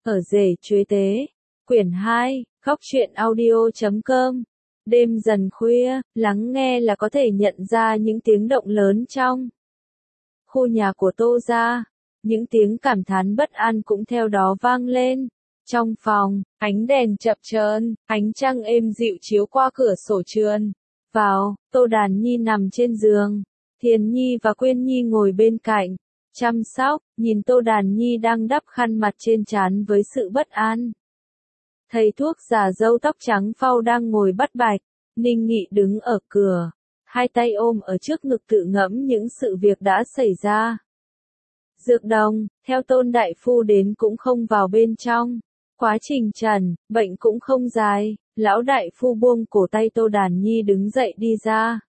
Ở rể chuế tế. Quyển 2, Góc truyện audio.com. Đêm dần khuya, lắng nghe là có thể nhận ra những tiếng động lớn trong khu nhà của Tô gia. Những tiếng cảm thán bất an cũng theo đó vang lên. Trong phòng, ánh đèn chập chờn, ánh trăng êm dịu chiếu qua cửa sổ trườn vào. Tô Đàn Nhi nằm trên giường, Thiền Nhi và Quyên Nhi ngồi bên cạnh, chăm sóc, nhìn Tô Đàn Nhi đang đắp khăn mặt trên trán với sự bất an. Thầy thuốc già râu tóc trắng phau đang ngồi bắt bạch, Ninh Nghị đứng ở cửa, hai tay ôm ở trước ngực tự ngẫm những sự việc đã xảy ra. Dược đồng, theo Tôn đại phu đến cũng không vào bên trong. Quá trình trần bệnh cũng không dài, lão đại phu buông cổ tay Tô Đàn Nhi đứng dậy đi ra.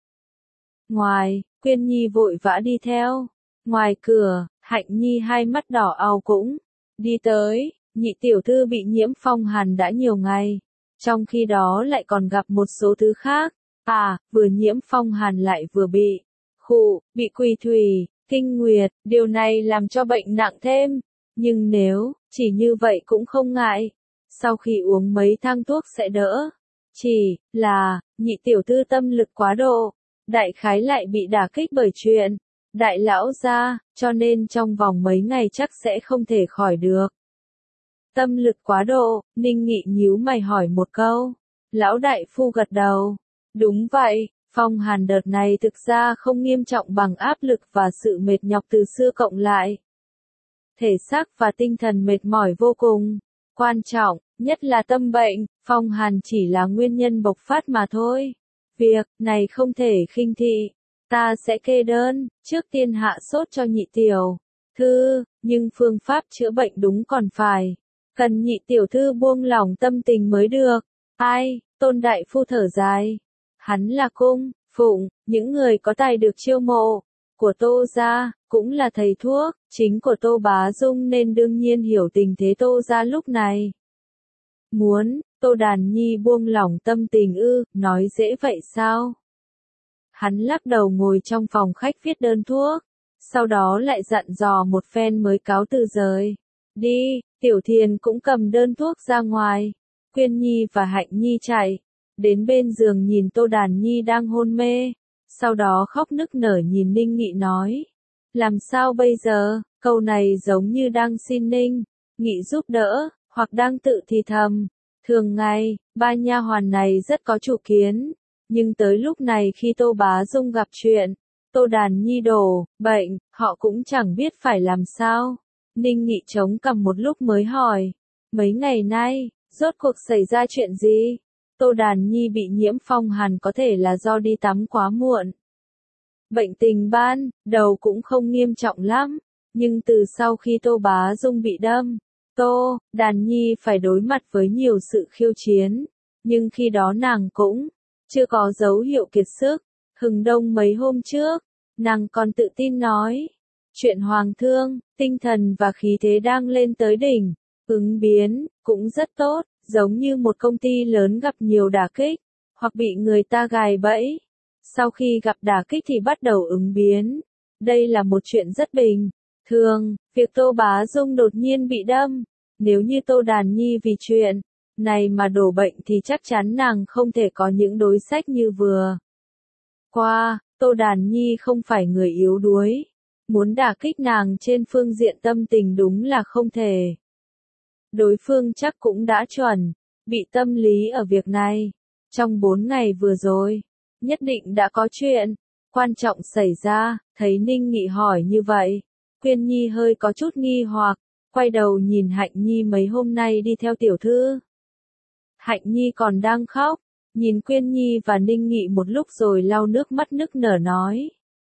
Ngoài, Quyên Nhi vội vã đi theo. Ngoài cửa, Hạnh Nhi hai mắt đỏ ao cũng đi tới. Nhị tiểu thư bị nhiễm phong hàn đã nhiều ngày, trong khi đó lại còn gặp một số thứ khác. Vừa nhiễm phong hàn lại vừa bị bị quỳ thủy, kinh nguyệt, điều này làm cho bệnh nặng thêm. Nhưng nếu chỉ như vậy cũng không ngại, sau khi uống mấy thang thuốc sẽ đỡ. Chỉ là, nhị tiểu thư tâm lực quá độ, đại khái lại bị đả kích bởi chuyện đại lão gia, cho nên trong vòng mấy ngày chắc sẽ không thể khỏi được. Tâm lực quá độ, Ninh Nghị nhíu mày hỏi một câu. Lão đại phu gật đầu. Đúng vậy, phong hàn đợt này thực ra không nghiêm trọng bằng áp lực và sự mệt nhọc từ xưa cộng lại. Thể xác và tinh thần mệt mỏi vô cùng. Quan trọng, nhất là tâm bệnh, phong hàn chỉ là nguyên nhân bộc phát mà thôi. Việc này không thể khinh thị. Ta sẽ kê đơn, trước tiên hạ sốt cho nhị tiểu thư, nhưng phương pháp chữa bệnh đúng còn phải cần nhị tiểu thư buông lỏng tâm tình mới được. Tôn đại phu thở dài. Hắn là cung, phụng, những người có tài được chiêu mộ của Tô gia, cũng là thầy thuốc chính của Tô Bá Dung nên đương nhiên hiểu tình thế Tô gia lúc này. Muốn Tô Đàn Nhi buông lỏng tâm tình nói dễ vậy sao? Hắn lắc đầu ngồi trong phòng khách viết đơn thuốc, sau đó lại dặn dò một phen mới cáo từ rời đi. Tiểu Thiền cũng cầm đơn thuốc ra ngoài. Quyên Nhi và Hạnh Nhi chạy đến bên giường nhìn Tô Đàn Nhi đang hôn mê, sau đó khóc nức nở nhìn Ninh Nghị nói. Làm sao bây giờ? Câu này giống như đang xin Ninh Nghị giúp đỡ, hoặc đang tự thì thầm. Thường ngày, ba nha hoàn này rất có chủ kiến, nhưng tới lúc này khi Tô Bá Dung gặp chuyện, Tô Đàn Nhi đổ bệnh, họ cũng chẳng biết phải làm sao. Ninh Nghị chống cằm một lúc mới hỏi. Mấy ngày nay, rốt cuộc xảy ra chuyện gì? Tô Đàn Nhi bị nhiễm phong hàn có thể là do đi tắm quá muộn. Bệnh tình ban đầu cũng không nghiêm trọng lắm, nhưng từ sau khi Tô Bá Dung bị đâm, Tô Đàn Nhi phải đối mặt với nhiều sự khiêu chiến, nhưng khi đó nàng cũng chưa có dấu hiệu kiệt sức. Hừng đông mấy hôm trước, nàng còn tự tin nói. Chuyện hoàng thương, tinh thần và khí thế đang lên tới đỉnh, ứng biến cũng rất tốt, giống như một công ty lớn gặp nhiều đả kích, hoặc bị người ta gài bẫy. Sau khi gặp đả kích thì bắt đầu ứng biến. Đây là một chuyện rất bình thường, việc Tô Bá Dung đột nhiên bị đâm. Nếu như Tô Đàn Nhi vì chuyện này mà đổ bệnh thì chắc chắn nàng không thể có những đối sách như vừa qua. Tô Đàn Nhi không phải người yếu đuối, muốn đả kích nàng trên phương diện tâm tình đúng là không thể. Đối phương chắc cũng đã chuẩn bị tâm lý ở việc này. Trong 4 ngày vừa rồi, nhất định đã có chuyện quan trọng xảy ra. Thấy Ninh Nghị hỏi như vậy, Quyên Nhi hơi có chút nghi hoặc, quay đầu nhìn Hạnh Nhi mấy hôm nay đi theo tiểu thư. Hạnh Nhi còn đang khóc, nhìn Quyên Nhi và Ninh Nghị một lúc rồi lau nước mắt nức nở nói.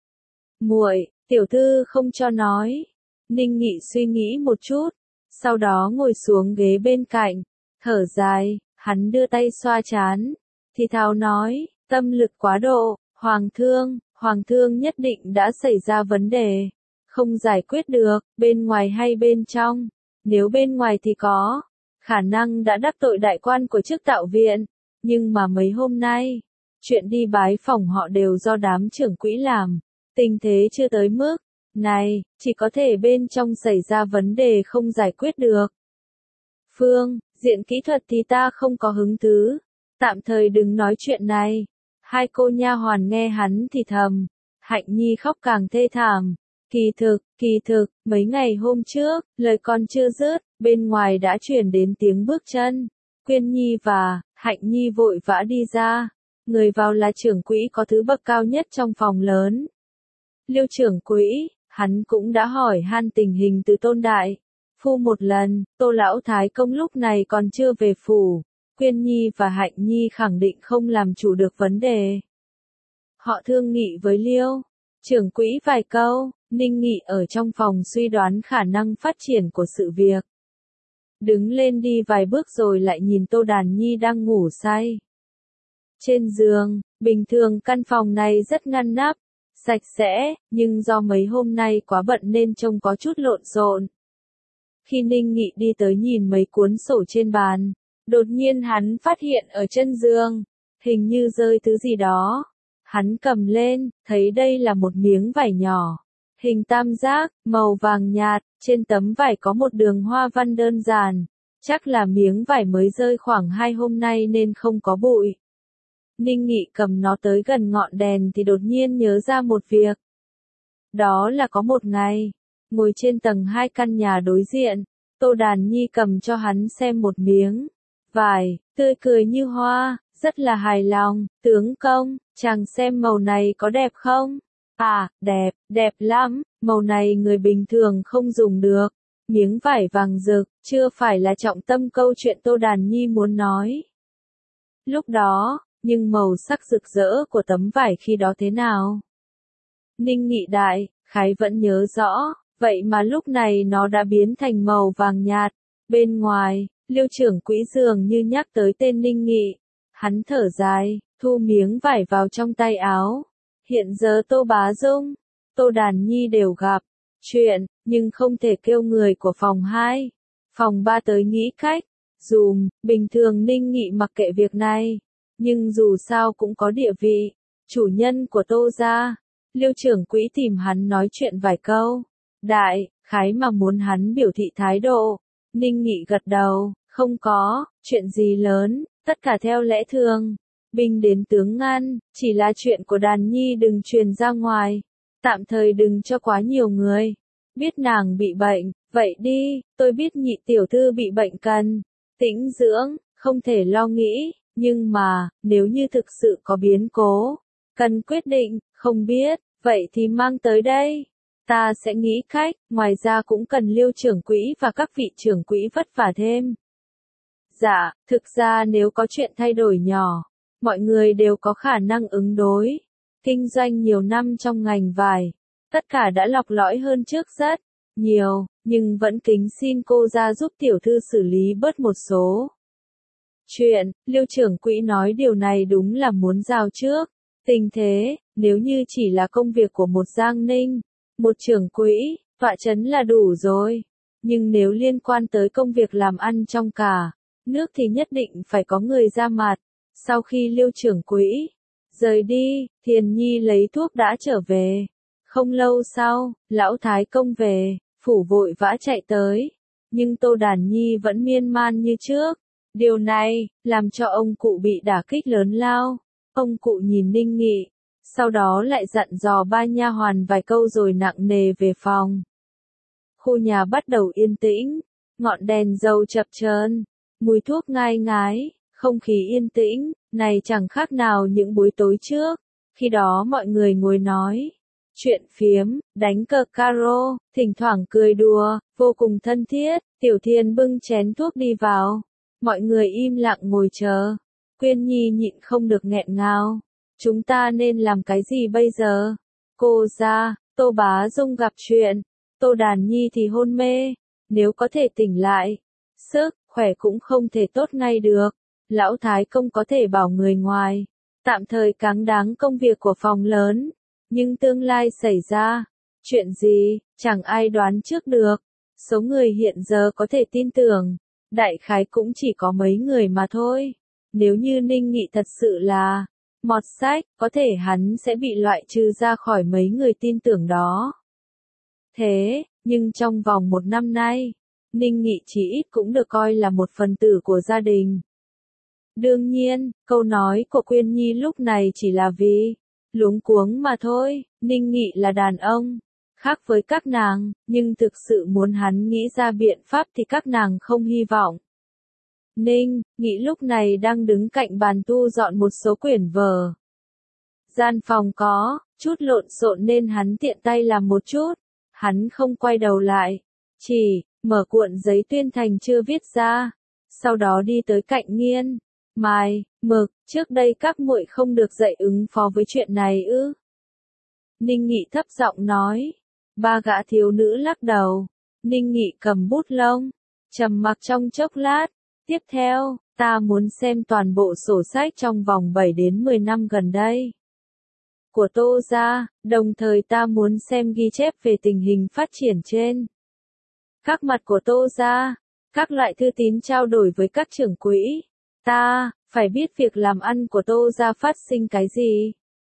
Muội, tiểu thư không cho nói. Ninh Nghị suy nghĩ một chút, sau đó ngồi xuống ghế bên cạnh, thở dài, hắn đưa tay xoa trán, thì thào nói, tâm lực quá độ, hoàng thương nhất định đã xảy ra vấn đề, không giải quyết được, bên ngoài hay bên trong. Nếu bên ngoài thì có khả năng đã đắc tội đại quan của chức tạo viện, nhưng mà mấy hôm nay, chuyện đi bái phỏng họ đều do đám trưởng quỹ làm, tình thế chưa tới mức này, chỉ có thể bên trong xảy ra vấn đề không giải quyết được. Phương, diện kỹ thuật thì ta không có hứng thú. Tạm thời đừng nói chuyện này. Hai cô nha hoàn nghe hắn thì thầm. Hạnh Nhi khóc càng thê thảm. Kỳ thực, mấy ngày hôm trước, lời còn chưa dứt, bên ngoài đã chuyển đến tiếng bước chân. Quyên Nhi và Hạnh Nhi vội vã đi ra. Người vào là trưởng quỹ có thứ bậc cao nhất trong phòng lớn. Liêu trưởng quỹ, hắn cũng đã hỏi han tình hình từ Tôn đại phu một lần. Tô lão thái công lúc này còn chưa về phủ. Quyên Nhi và Hạnh Nhi khẳng định không làm chủ được vấn đề. Họ thương nghị với Liêu trưởng quỹ vài câu. Ninh Nghị ở trong phòng suy đoán khả năng phát triển của sự việc. Đứng lên đi vài bước rồi lại nhìn Tô Đàn Nhi đang ngủ say. Trên giường, bình thường căn phòng này rất ngăn nắp, sạch sẽ, nhưng do mấy hôm nay quá bận nên trông có chút lộn xộn. Khi Ninh Nghị đi tới nhìn mấy cuốn sổ trên bàn, đột nhiên hắn phát hiện ở chân giường, hình như rơi thứ gì đó. Hắn cầm lên, thấy đây là một miếng vải nhỏ. Hình tam giác, màu vàng nhạt, trên tấm vải có một đường hoa văn đơn giản. Chắc là miếng vải mới rơi khoảng 2 hôm nay nên không có bụi. Ninh Nghị cầm nó tới gần ngọn đèn thì đột nhiên nhớ ra một việc. Đó là có một ngày, ngồi trên tầng 2 căn nhà đối diện, Tô Đàn Nhi cầm cho hắn xem một miếng vải, tươi cười như hoa, rất là hài lòng. Tướng công, chàng xem màu này có đẹp không? À, đẹp lắm, màu này người bình thường không dùng được. Miếng vải vàng rực, chưa phải là trọng tâm câu chuyện Tô Đàn Nhi muốn nói. Lúc đó, nhưng màu sắc rực rỡ của tấm vải khi đó thế nào? Ninh Nghị đại khái vẫn nhớ rõ, vậy mà lúc này nó đã biến thành màu vàng nhạt. Bên ngoài, Liêu trưởng quỹ dường như nhắc tới tên Ninh Nghị. Hắn thở dài, thu miếng vải vào trong tay áo. Hiện giờ Tô Bá Dung, Tô Đàn Nhi đều gặp chuyện, nhưng không thể kêu người của phòng 2, phòng 3 tới nghĩ cách. Bình thường Ninh Nghị mặc kệ việc này, nhưng dù sao cũng có địa vị, chủ nhân của Tô gia. Liêu trưởng quỹ tìm hắn nói chuyện vài câu, đại khái mà muốn hắn biểu thị thái độ. Ninh Nghị gật đầu, không có chuyện gì lớn, tất cả theo lẽ thường. Binh đến tướng ngăn, chỉ là chuyện của Đàn Nhi đừng truyền ra ngoài, tạm thời đừng cho quá nhiều người biết nàng bị bệnh. Vậy đi, tôi biết nhị tiểu thư bị bệnh cần tĩnh dưỡng, không thể lo nghĩ, nhưng mà, nếu như thực sự có biến cố, cần quyết định, không biết, vậy thì mang tới đây. Ta sẽ nghĩ cách, ngoài ra cũng cần Liêu trưởng quỹ và các vị trưởng quỹ vất vả thêm. Dạ, thực ra nếu có chuyện thay đổi nhỏ, mọi người đều có khả năng ứng đối. Kinh doanh nhiều năm trong ngành vải, tất cả đã lọc lõi hơn trước rất nhiều, nhưng vẫn kính xin cô ra giúp tiểu thư xử lý bớt một số chuyện. Liêu trưởng quỹ nói điều này đúng là muốn giao trước tình thế, nếu như chỉ là công việc của một Giang Ninh, một trưởng quỹ, tọa chấn là đủ rồi. Nhưng nếu liên quan tới công việc làm ăn trong cả nước thì nhất định phải có người ra mặt. Sau khi Liêu trưởng quỹ rời đi, Thiền Nhi lấy thuốc đã trở về. Không lâu sau, lão thái công về, phủ vội vã chạy tới. Nhưng Tô Đàn Nhi vẫn miên man như trước. Điều này, làm cho ông cụ bị đả kích lớn lao. Ông cụ nhìn Ninh Nghị, sau đó lại dặn dò ba nha hoàn vài câu rồi nặng nề về phòng. Khu nhà bắt đầu yên tĩnh, ngọn đèn dầu chập chờn, mùi thuốc ngai ngái, không khí yên tĩnh, này chẳng khác nào những buổi tối trước. Khi đó mọi người ngồi nói chuyện phiếm, đánh cờ caro, thỉnh thoảng cười đùa, vô cùng thân thiết. Tiểu Thiên bưng chén thuốc đi vào. Mọi người im lặng ngồi chờ. Quyên Nhi nhịn không được nghẹn ngào. Chúng ta nên làm cái gì bây giờ? Cô ra, Tô Bá Dung gặp chuyện. Tô Đàn Nhi thì hôn mê. Nếu có thể tỉnh lại, sức khỏe cũng không thể tốt ngay được. Lão Thái Công có thể bảo người ngoài tạm thời cáng đáng công việc của phòng lớn. Nhưng tương lai xảy ra chuyện gì, chẳng ai đoán trước được. Số người hiện giờ có thể tin tưởng, đại khái cũng chỉ có mấy người mà thôi. Nếu như Ninh Nghị thật sự là mọt sách, có thể hắn sẽ bị loại trừ ra khỏi mấy người tin tưởng đó. Thế, nhưng trong vòng 1 năm nay, Ninh Nghị chí ít cũng được coi là một phần tử của gia đình. Đương nhiên, câu nói của Quyên Nhi lúc này chỉ là vì luống cuống mà thôi. Ninh Nghị là đàn ông, khác với các nàng, nhưng thực sự muốn hắn nghĩ ra biện pháp thì các nàng không hy vọng. Ninh Nghị lúc này đang đứng cạnh bàn thu dọn một số quyển vở. Gian phòng có chút lộn xộn nên hắn tiện tay làm một chút. Hắn không quay đầu lại, chỉ mở cuộn giấy tuyên thành chưa viết ra, sau đó đi tới cạnh Nghiên, Mai, Mực, trước đây các muội không được dạy ứng phó với chuyện này ư? Ninh Nghị thấp giọng nói. Ba gã thiếu nữ lắc đầu. Ninh Nghị cầm bút lông, trầm mặc trong chốc lát. Tiếp theo, ta muốn xem toàn bộ sổ sách trong vòng 7 đến 10 năm gần đây của Tô gia, đồng thời ta muốn xem ghi chép về tình hình phát triển trên các mặt của Tô gia, các loại thư tín trao đổi với các trưởng quỹ. Ta phải biết việc làm ăn của Tô gia phát sinh cái gì,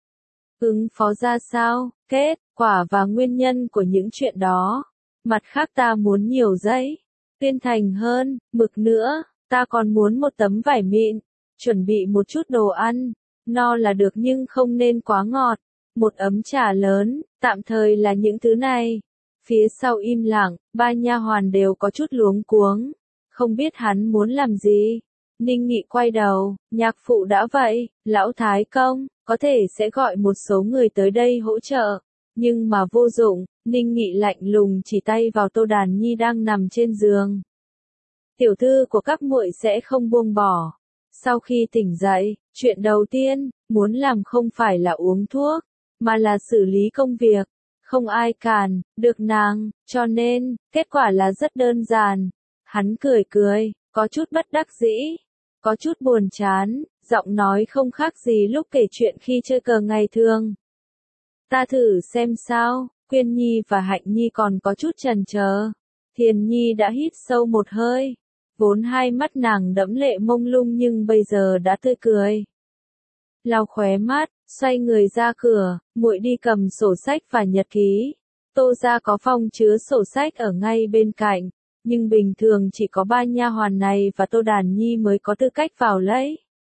ứng phó ra sao, kết quả và nguyên nhân của những chuyện đó. Mặt khác ta muốn nhiều giấy tuyên thành hơn, mực nữa, ta còn muốn một tấm vải mịn, chuẩn bị một chút đồ ăn, no là được nhưng không nên quá ngọt, một ấm trà lớn, tạm thời là những thứ này. Phía sau im lặng, ba nha hoàn đều có chút luống cuống, không biết hắn muốn làm gì. Ninh Nghị quay đầu, nhạc phụ đã vậy, lão thái công, có thể sẽ gọi một số người tới đây hỗ trợ, nhưng mà vô dụng. Ninh Nghị lạnh lùng chỉ tay vào Tô Đàn Nhi đang nằm trên giường. Tiểu thư của các muội sẽ không buông bỏ. Sau khi tỉnh dậy, chuyện đầu tiên muốn làm không phải là uống thuốc, mà là xử lý công việc. Không ai cản được nàng, cho nên kết quả là rất đơn giản. Hắn cười cười, có chút bất đắc dĩ, có chút buồn chán, giọng nói không khác gì lúc kể chuyện khi chơi cờ ngày thường. Ta thử xem sao. Quyên Nhi và Hạnh Nhi còn có chút chần chờ. Thiền Nhi đã hít sâu một hơi. Vốn hai mắt nàng đẫm lệ mông lung nhưng bây giờ đã tươi cười. Lau khóe mắt, xoay người ra cửa, muội đi cầm sổ sách và nhật ký. Tô gia có phòng chứa sổ sách ở ngay bên cạnh, nhưng bình thường chỉ có ba nha hoàn này và Tô Đàn Nhi mới có tư cách vào lấy.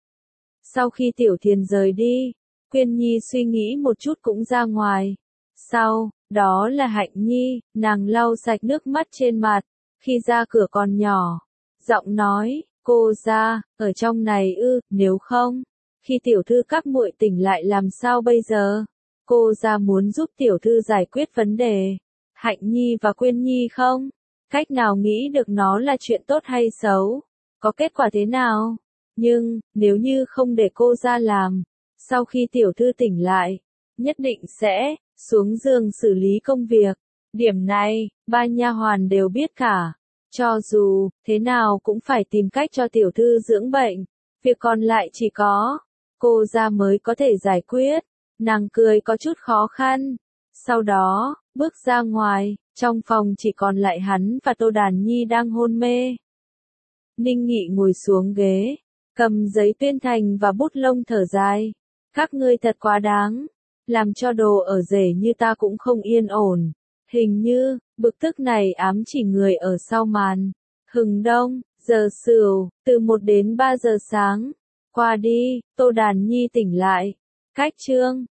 Sau khi Tiểu Thiền rời đi, Quyên Nhi suy nghĩ một chút cũng ra ngoài. Sau đó là Hạnh Nhi, nàng lau sạch nước mắt trên mặt, khi ra cửa còn nhỏ. Giọng nói, cô ra, ở trong này ư, nếu không, khi tiểu thư các muội tỉnh lại làm sao bây giờ? Cô ra muốn giúp tiểu thư giải quyết vấn đề. Hạnh Nhi và Quyên Nhi không? Cách nào nghĩ được nó là chuyện tốt hay xấu? Có kết quả thế nào? Nhưng, nếu như không để cô ra làm, sau khi tiểu thư tỉnh lại, nhất định sẽ xuống giường xử lý công việc. Điểm này, ba nha hoàn đều biết cả. Cho dù thế nào cũng phải tìm cách cho tiểu thư dưỡng bệnh. Việc còn lại chỉ có cô ra mới có thể giải quyết. Nàng cười có chút khó khăn. Sau đó, bước ra ngoài, trong phòng chỉ còn lại hắn và Tô Đàn Nhi đang hôn mê. Ninh Nghị ngồi xuống ghế, cầm giấy tuyên thành và bút lông thở dài. Các ngươi thật quá đáng. Làm cho đồ ở rể như ta cũng không yên ổn. Hình như, bực tức này ám chỉ người ở sau màn. Hừng đông, giờ sửu, từ 1 đến 3 giờ sáng. Qua đi, Tô Đàn Nhi tỉnh lại. Cách chương